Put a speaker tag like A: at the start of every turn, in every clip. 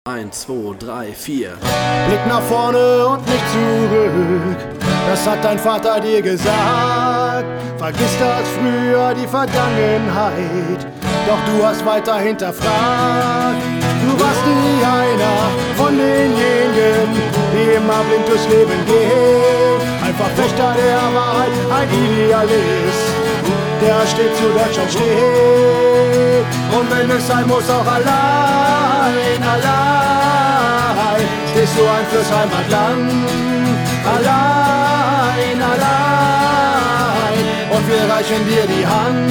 A: 1, 2, 3, 4.
B: Blick nach vorne und nicht zurück, das hat dein Vater dir gesagt. Vergiss das früher, die Vergangenheit, doch du hast weiter hinterfragt. Du warst nie einer von denjenigen, die immer blind durchs Leben gehen. Ein Verfechter der Wahrheit, ein Idealist, der steht zu der schon steht. Und wenn es sein muss, auch allein, allein, stehst du ein fürs Heimatland. Allein, allein, und wir reichen dir die Hand.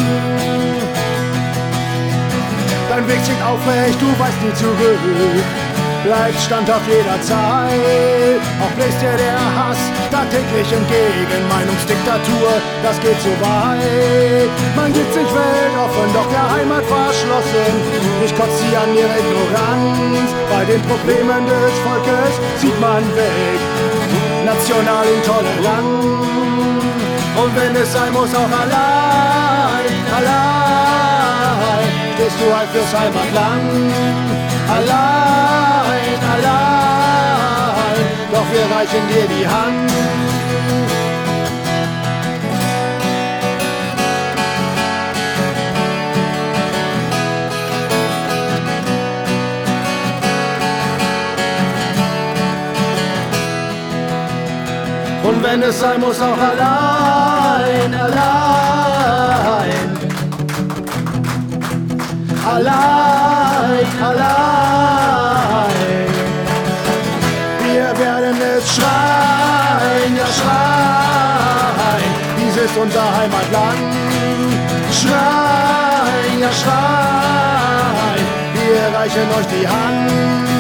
B: Dein Weg zieht aufrecht, du weißt nie zurück, bleibst standhaft jederzeit. Auch bläst dir der Hass tagtäglich entgegen, Meinungsdiktatur, das geht so weit. Man gibt sich weltoffen, doch der Heimat verschlossen. Ich kotze sie an ihrer Ignoranz, bei den Problemen des Volkes sieht man weg, national intolerant. Und wenn es sein muss, auch allein, allein, stehst du halt fürs Heimatland. Allein, allein, doch wir reichen dir die Hand. Und wenn es sein muss, auch allein, allein, allein, allein. Wir werden es schreien, ja schreien, dies ist unser Heimatland. Schreien, ja schreien, wir reichen euch die Hand.